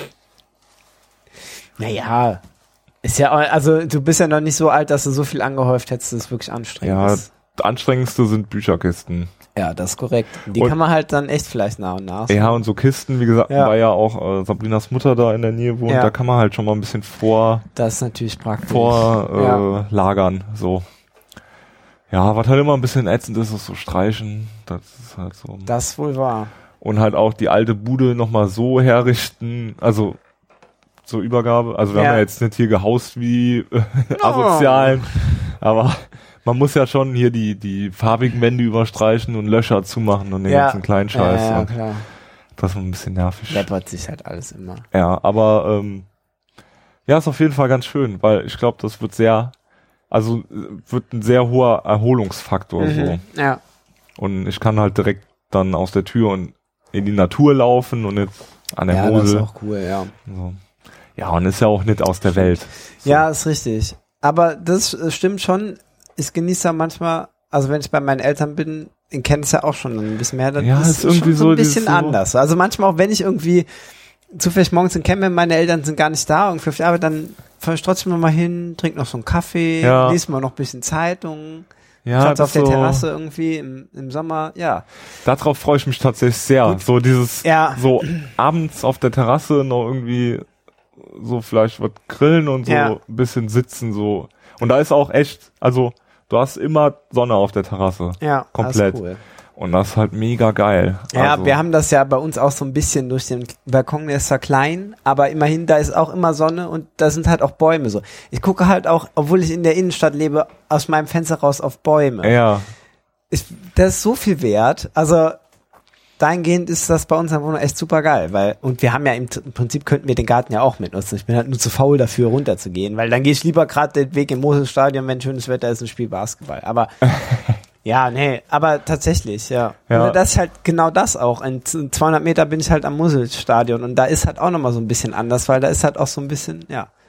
A: Naja, ist ja, also du bist ja noch nicht so alt, dass du so viel angehäuft hättest, dass es wirklich anstrengend ist.
B: Ja, das Anstrengendste sind Bücherkisten.
A: Ja, das ist korrekt. Die kann man halt dann echt vielleicht nach und nach.
B: Ja, und so Kisten, wie gesagt, weil ja auch Sabrinas Mutter da in der Nähe wohnt, da kann man halt schon mal ein bisschen
A: das ist natürlich praktisch.
B: Lagern, so. Ja, was halt immer ein bisschen ätzend ist so streichen. Das ist halt so.
A: Das ist wohl wahr.
B: Und halt auch die alte Bude nochmal so herrichten, also zur Übergabe. Also wir haben ja jetzt nicht hier gehaust wie Asozialen, aber man muss ja schon hier die farbigen Wände überstreichen und Löcher zumachen und den ganzen kleinen Scheiß.
A: Ja, klar.
B: Das ist ein bisschen nervig.
A: Läppert sich halt alles immer.
B: Ja, aber ist auf jeden Fall ganz schön, weil ich glaube, das wird wird ein sehr hoher Erholungsfaktor so.
A: Ja.
B: Und ich kann halt direkt dann aus der Tür und in die Natur laufen und jetzt an der Mosel.
A: Ja, das ist auch cool, ja.
B: So. Ja, und ist ja auch nicht aus der Welt. So.
A: Ja, ist richtig. Aber das stimmt schon. Ich genieße ja manchmal, also wenn ich bei meinen Eltern bin, ich kenne es ja auch schon ein bisschen mehr, dann ist irgendwie schon so ein bisschen anders. Also manchmal auch, wenn ich irgendwie zufällig morgens in Camp, meine Eltern sind gar nicht da und auf die Arbeit, dann fahre ich trotzdem noch mal hin, trinke noch so einen Kaffee, lese mal noch ein bisschen Zeitung.
B: Ja,
A: auf der Terrasse irgendwie im Sommer,
B: Darauf freue ich mich tatsächlich sehr. Gut. So dieses, so abends auf der Terrasse noch irgendwie so vielleicht was grillen und so ein bisschen sitzen so. Und da ist auch echt, also du hast immer Sonne auf der Terrasse. Ja, komplett. Das ist cool. Und das ist halt mega geil.
A: Ja, also, wir haben das ja bei uns auch so ein bisschen durch den Balkon, der ist zwar klein, aber immerhin, da ist auch immer Sonne und da sind halt auch Bäume so. Ich gucke halt auch, obwohl ich in der Innenstadt lebe, aus meinem Fenster raus auf Bäume.
B: Ja.
A: Das ist so viel wert. Also dahingehend ist das bei uns in der Wohnung echt super geil, und wir haben ja im Prinzip könnten wir den Garten ja auch mitnutzen. Ich bin halt nur zu faul dafür runterzugehen, weil dann gehe ich lieber gerade den Weg im Moselstadion, wenn schönes Wetter ist, und spiele Basketball. Aber aber tatsächlich, ja. Und das ist halt genau das auch. In 200 Meter bin ich halt am Moselstadion und da ist halt auch nochmal so ein bisschen anders, weil da ist halt auch so ein bisschen,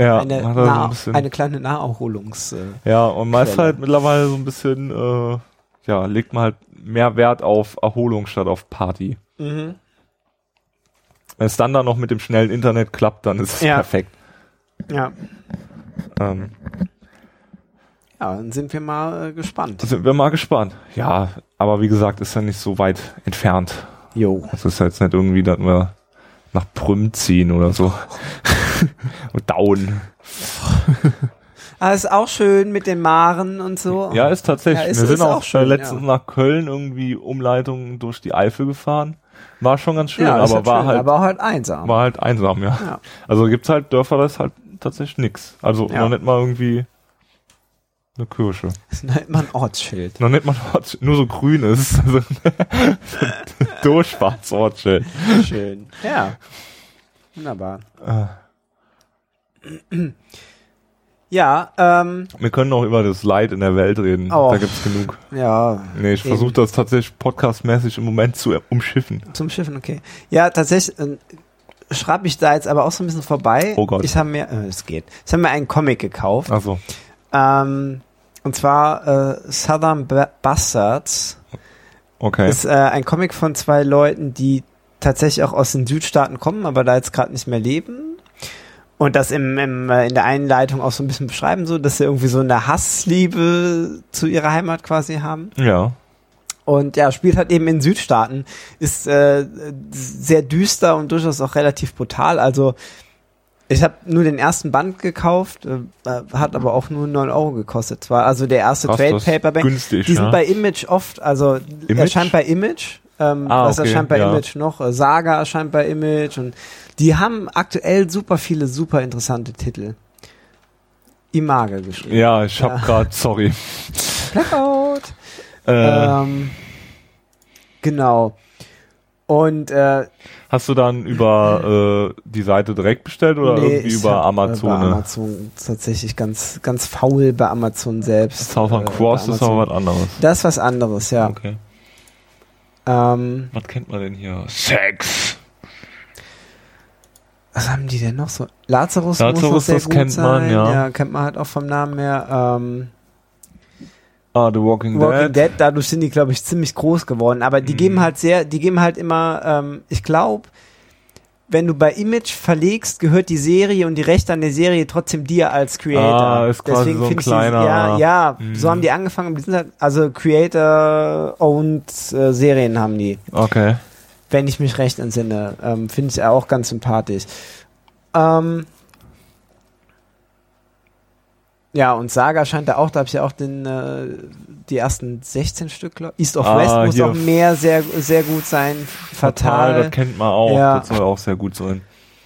A: eine kleine Naherholungs.
B: Und man ist halt mittlerweile so ein bisschen, legt man halt mehr Wert auf Erholung statt auf Party. Mhm. Wenn es dann noch mit dem schnellen Internet klappt, dann ist es perfekt.
A: Ja. Dann sind wir mal gespannt.
B: Ja, aber wie gesagt, ist ja nicht so weit entfernt.
A: Jo.
B: Es ist jetzt nicht irgendwie, dass wir nach Prüm ziehen oder so. Und Daun.
A: Ist auch schön mit den Maren und so.
B: Ja, ist tatsächlich. Wir sind auch schön, letztens nach Köln irgendwie Umleitungen durch die Eifel gefahren. War schon ganz schön, aber
A: war halt einsam.
B: War halt einsam, ja. Also gibt's halt Dörfer, da ist halt tatsächlich nix. Also noch nicht mal irgendwie eine Kirche.
A: Noch nicht mal ein Ortsschild.
B: Nur so grün ist. Also durchschwarz Ortsschild.
A: Schön. Ja. Wunderbar.
B: Wir können auch über das Leid in der Welt reden. Da gibt's genug.
A: Ja.
B: Nee, ich versuche das tatsächlich podcastmäßig im Moment zu umschiffen.
A: Zum Schiffen, okay. Ja, tatsächlich schraube ich da jetzt aber auch so ein bisschen vorbei.
B: Oh Gott.
A: Ich habe mir einen Comic gekauft.
B: Ach so.
A: Und zwar Southern Bastards.
B: Okay.
A: Ist ein Comic von 2 Leuten, die tatsächlich auch aus den Südstaaten kommen, aber da jetzt gerade nicht mehr leben. Und das in der Einleitung auch so ein bisschen beschreiben, so, dass sie irgendwie so eine Hassliebe zu ihrer Heimat quasi haben.
B: Ja.
A: Und spielt halt eben in Südstaaten, ist sehr düster und durchaus auch relativ brutal. Also ich habe nur den ersten Band gekauft, hat aber auch nur 9 € gekostet. Zwar also der erste Trade Paperback.
B: Günstig,
A: die sind bei Image oft, also erscheint bei Image. Was erscheint bei Image noch? Saga erscheint bei Image und die haben aktuell super viele, super interessante Titel. Image geschrieben.
B: Ja, ich hab grad, sorry.
A: Blackout. Genau. Und
B: hast du dann über die Seite direkt bestellt oder irgendwie über Amazon?
A: Bei Amazon tatsächlich ganz, ganz faul bei Amazon selbst.
B: Southern Cross ist aber was anderes.
A: Das ist was anderes, ja.
B: Okay. Was kennt man denn hier? Sex.
A: Was haben die denn noch so? Lazarus muss
B: noch sehr
A: das
B: gut kennt
A: sein.
B: Man, ja.
A: Ja, kennt man halt auch vom Namen her.
B: The Walking Dead.
A: Dadurch sind die, glaube ich, ziemlich groß geworden. Aber die geben halt immer, ich glaube, wenn du bei Image verlegst, gehört die Serie und die Rechte an der Serie trotzdem dir als Creator.
B: Ist quasi deswegen so ein kleiner...
A: So haben die angefangen. Die sind halt, also Creator-owned Serien haben die.
B: Okay.
A: Wenn ich mich recht entsinne. Finde ich auch ganz sympathisch. Ja, und Saga scheint da habe ich ja auch die ersten 16 Stück, East of West muss auch mehr sehr, sehr gut sein. Fatal.
B: Das kennt man auch, das soll auch sehr gut sein.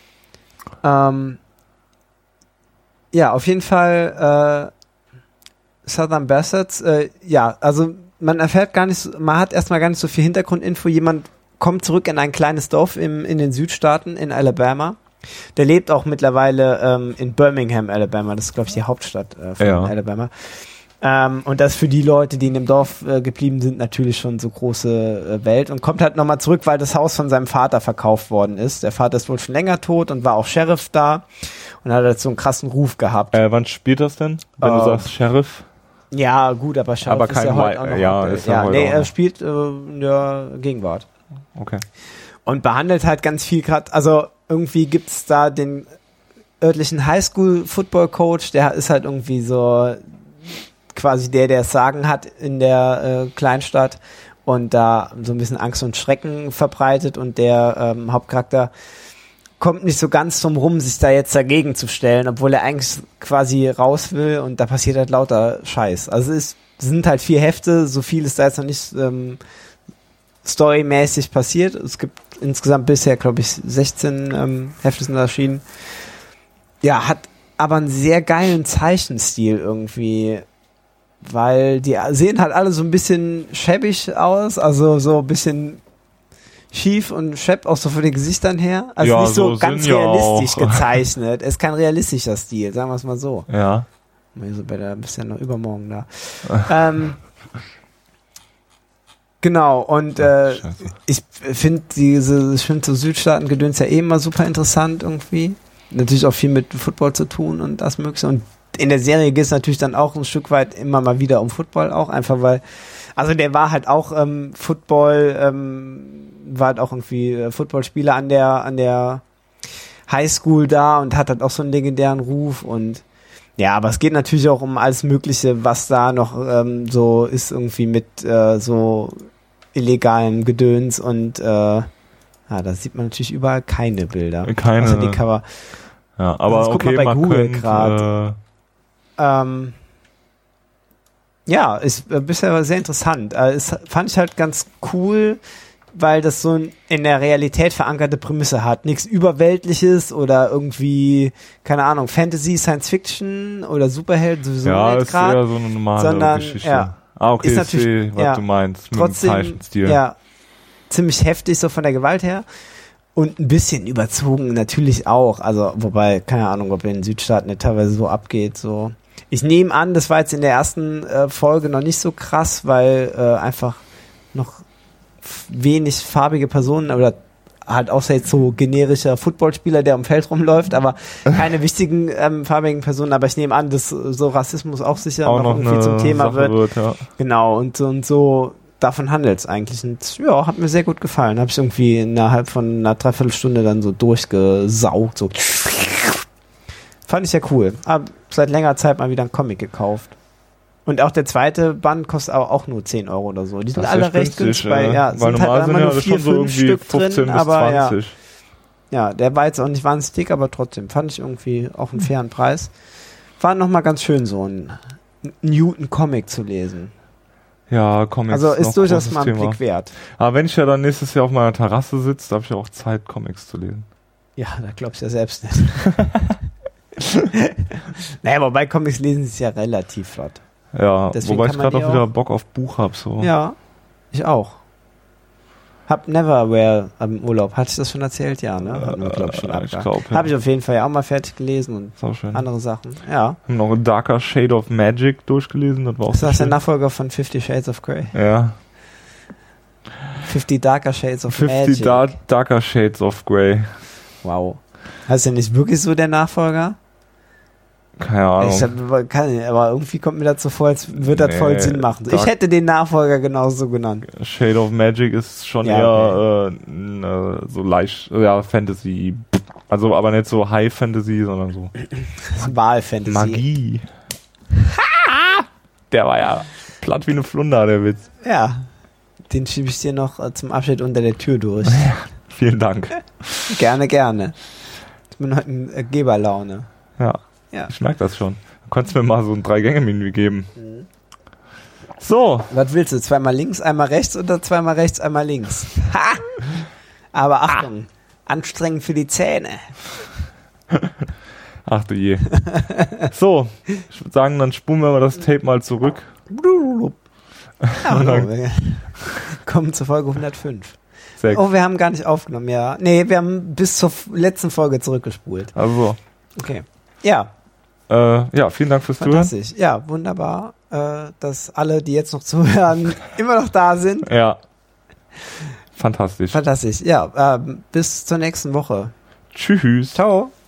A: Ja, auf jeden Fall Southern Bastards, also man erfährt man hat erstmal gar nicht so viel Hintergrundinfo. Jemand kommt zurück in ein kleines Dorf in den Südstaaten in Alabama. Der lebt auch mittlerweile in Birmingham, Alabama. Das ist, glaube ich, die Hauptstadt von Alabama. Und das für die Leute, die in dem Dorf geblieben sind, natürlich schon so große Welt. Und kommt halt nochmal zurück, weil das Haus von seinem Vater verkauft worden ist. Der Vater ist wohl schon länger tot und war auch Sheriff da. Und hat halt so einen krassen Ruf gehabt.
B: Wann spielt das denn, wenn du sagst Sheriff?
A: Ja, gut, aber Sheriff
B: ist ja heute auch noch.
A: Er spielt in der Gegenwart.
B: Okay.
A: Und behandelt halt ganz viel gerade, also irgendwie gibt's da den örtlichen Highschool-Football-Coach, der ist halt irgendwie so quasi der es Sagen hat in der Kleinstadt und da so ein bisschen Angst und Schrecken verbreitet und der Hauptcharakter kommt nicht so ganz drum rum, sich da jetzt dagegen zu stellen, obwohl er eigentlich quasi raus will und da passiert halt lauter Scheiß. Also es sind halt 4 Hefte, so viel ist da jetzt noch nicht storymäßig passiert. Es gibt insgesamt bisher, glaube ich, 16 Hefte sind erschienen. Ja, hat aber einen sehr geilen Zeichenstil irgendwie, weil die sehen halt alle so ein bisschen schäbig aus, also so ein bisschen schief und schepp auch so von den Gesichtern her. Also nicht so ganz realistisch gezeichnet. Es ist kein realistischer Stil, sagen wir es mal so.
B: Ja.
A: So bist ja noch übermorgen da. Genau, und ich finde so Südstaaten-Gedöns ja immer super interessant irgendwie. Natürlich auch viel mit Football zu tun und das Mögliche. Und in der Serie geht es natürlich dann auch ein Stück weit immer mal wieder um Football auch, einfach weil, also der war halt auch war halt auch irgendwie Footballspieler an der Highschool da und hat halt auch so einen legendären Ruf und ja, aber es geht natürlich auch um alles Mögliche, was da noch so ist irgendwie mit so illegalen Gedöns und da sieht man natürlich überall keine Bilder.
B: Keine.
A: Die Cover.
B: Ja, aber
A: also,
B: okay,
A: guck mal bei Google gerade. Ja, ist bisher sehr interessant. Fand ich halt ganz cool, weil das so in der Realität verankerte Prämisse hat. Nichts Überweltliches oder irgendwie, keine Ahnung, Fantasy, Science Fiction oder Superheld sowieso
B: ja,
A: nicht gerade.
B: Ja, ist eher so eine normale Geschichte.
A: Ja,
B: okay,
A: ist natürlich,
B: ich sehe, was du meinst, mit
A: trotzdem,
B: dem Zeichenstil.
A: Ja, ziemlich heftig so von der Gewalt her. Und ein bisschen überzogen natürlich auch. Also, wobei, keine Ahnung, ob in den Südstaaten nicht teilweise so abgeht, so. Ich nehme an, das war jetzt in der ersten Folge noch nicht so krass, weil einfach noch wenig farbige Personen oder halt außer jetzt so generischer Footballspieler, der am Feld rumläuft, aber keine wichtigen farbigen Personen. Aber ich nehme an, dass so Rassismus auch sicher
B: auch
A: noch irgendwie zum Thema wird.
B: Ja.
A: Genau, und so davon handelt es eigentlich. Und ja, hat mir sehr gut gefallen. Habe ich irgendwie innerhalb von einer Dreiviertelstunde dann so durchgesaugt, so. Fand ich ja cool. Hab seit längerer Zeit mal wieder einen Comic gekauft. Und auch der zweite Band kostet auch nur 10 € oder so. Die sind alle recht günstig. Ja,
B: weil
A: sind halt immer nur 4-5 Stück
B: 15
A: drin,
B: bis
A: aber
B: 20.
A: Ja, der war jetzt auch nicht wahnsinnig dick, aber trotzdem fand ich irgendwie auch einen fairen Preis. War nochmal ganz schön, so einen Newton-Comic zu lesen.
B: Ja, Comics.
A: Also ist durchaus mal ein Blick wert.
B: Aber wenn ich ja dann nächstes Jahr auf meiner Terrasse sitze, habe ich ja auch Zeit, Comics zu lesen.
A: Ja, da glaubst du ja selbst nicht. Naja, wobei Comics lesen ist ja relativ flott.
B: Ja,
A: deswegen
B: wobei ich gerade auch wieder Bock auf Buch habe. So.
A: Ja, ich auch. Hab Neverwhere im Urlaub. Hatte ich das schon erzählt? Ja, ne? Hatten wir, glaub ich, schon
B: ja.
A: Habe ich auf jeden Fall ja auch mal fertig gelesen und andere Sachen. Ja.
B: Haben noch ein Darker Shade of Magic durchgelesen. Das war auch
A: ist das der Nachfolger von 50 Shades of Grey?
B: Ja.
A: 50 Darker Shades of
B: 50
A: Magic.
B: Darker Shades of Grey.
A: Wow. Heißt der nicht wirklich so der Nachfolger?
B: Keine Ahnung.
A: Aber irgendwie kommt mir das so vor, als würde das voll Sinn machen. Ich hätte den Nachfolger genauso genannt.
B: Shade of Magic ist schon eher so leicht, Fantasy. Also aber nicht so High Fantasy, sondern so
A: Wahl-Fantasy.
B: Magie. Der war ja platt wie eine Flunder, der Witz.
A: Ja, den schiebe ich dir noch zum Abschied unter der Tür durch.
B: Vielen Dank.
A: Gerne. Ich bin heute in Geberlaune.
B: Ja, ich merke das schon. Du konntest mir mal so ein 3-Gänge-Menü geben. Mhm. So.
A: Was willst du? 2-mal links, einmal rechts oder 2-mal rechts, einmal links? Ha! Aber Achtung, anstrengend für die Zähne.
B: Ach du je. So, ich würde sagen, dann spulen wir mal das Tape mal zurück.
A: Wir kommen zur Folge 105. Oh, wir haben gar nicht aufgenommen, ja. Nee, wir haben bis zur letzten Folge zurückgespult.
B: Also.
A: Okay. Ja.
B: Vielen Dank fürs
A: Fantastisch. Zuhören. Ja, wunderbar, dass alle, die jetzt noch zuhören, immer noch da sind.
B: Ja. Fantastisch.
A: Ja, bis zur nächsten Woche.
B: Tschüss.
A: Ciao.